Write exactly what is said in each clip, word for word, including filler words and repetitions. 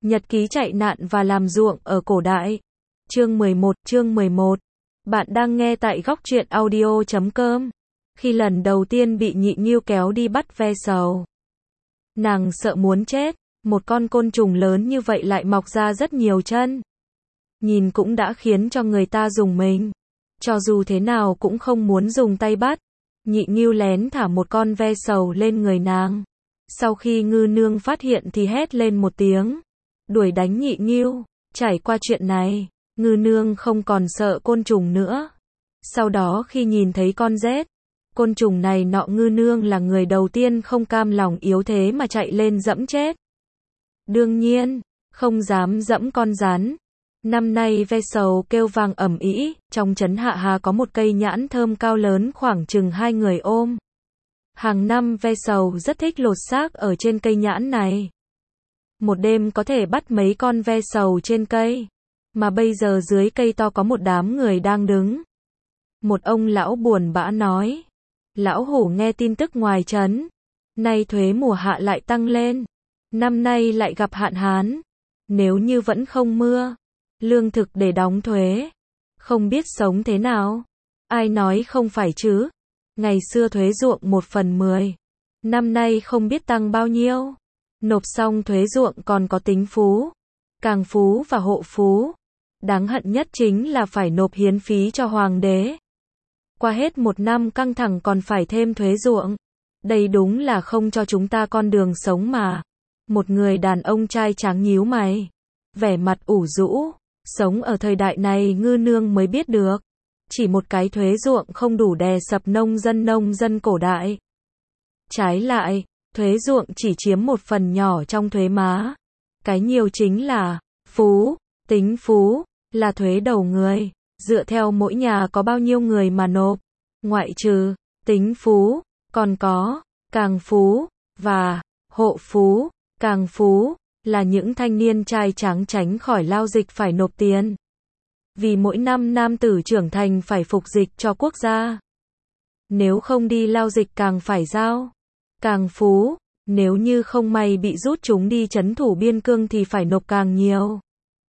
Nhật ký chạy nạn và làm ruộng ở cổ đại. Chương mười một, chương mười một. Bạn đang nghe tại góc truyện audio chấm com. Khi lần đầu tiên bị nhị nghiêu kéo đi bắt ve sầu, nàng sợ muốn chết, một con côn trùng lớn như vậy lại mọc ra rất nhiều chân. Nhìn cũng đã khiến cho người ta rùng mình. Cho dù thế nào cũng không muốn dùng tay bắt. Nhị nghiêu lén thả một con ve sầu lên người nàng. Sau khi ngư nương phát hiện thì hét lên một tiếng, đuổi đánh nhị nghiêu. Trải qua chuyện này, ngư nương không còn sợ côn trùng nữa. Sau đó khi nhìn thấy con rết, côn trùng này nọ, ngư nương là người đầu tiên không cam lòng yếu thế mà chạy lên dẫm chết. Đương nhiên, không dám dẫm con rắn. Năm nay ve sầu kêu vang ầm ĩ, trong trấn Hạ Hà có một cây nhãn thơm cao lớn khoảng chừng hai người ôm. Hàng năm ve sầu rất thích lột xác ở trên cây nhãn này. Một đêm có thể bắt mấy con ve sầu trên cây. Mà bây giờ dưới cây to có một đám người đang đứng. Một ông lão buồn bã nói: Lão hủ nghe tin tức ngoài trấn, nay thuế mùa hạ lại tăng lên, năm nay lại gặp hạn hán. Nếu như vẫn không mưa, lương thực để đóng thuế, không biết sống thế nào. Ai nói không phải chứ? Ngày xưa thuế ruộng một phần mười, năm nay không biết tăng bao nhiêu. Nộp xong thuế ruộng còn có tính phú, càng phú và hộ phú. Đáng hận nhất chính là phải nộp hiến phí cho hoàng đế. Qua hết một năm căng thẳng còn phải thêm thuế ruộng. Đây đúng là không cho chúng ta con đường sống mà. Một người đàn ông trai tráng nhíu mày, vẻ mặt ủ rũ. Sống ở thời đại này ngư nương mới biết được, chỉ một cái thuế ruộng không đủ đè sập nông dân nông dân cổ đại. Trái lại, thuế ruộng chỉ chiếm một phần nhỏ trong thuế má. Cái nhiều chính là phú, tính phú, là thuế đầu người, dựa theo mỗi nhà có bao nhiêu người mà nộp. Ngoại trừ tính phú, còn có càng phú và hộ phú. Càng phú là những thanh niên trai tráng tránh khỏi lao dịch phải nộp tiền. Vì mỗi năm nam tử trưởng thành phải phục dịch cho quốc gia. Nếu không đi lao dịch càng phải giao. Càng phú, nếu như không may bị rút chúng đi trấn thủ biên cương thì phải nộp càng nhiều.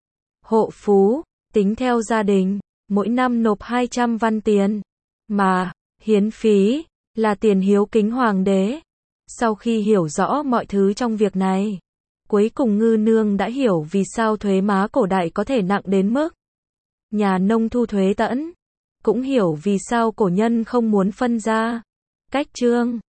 Hộ phú, tính theo gia đình, mỗi năm nộp hai trăm văn tiền. Mà, hiến phí, là tiền hiếu kính hoàng đế. Sau khi hiểu rõ mọi thứ trong việc này, cuối cùng ngư nương đã hiểu vì sao thuế má cổ đại có thể nặng đến mức nhà nông thu thuế tẫn. Cũng hiểu vì sao cổ nhân không muốn phân ra cách chương.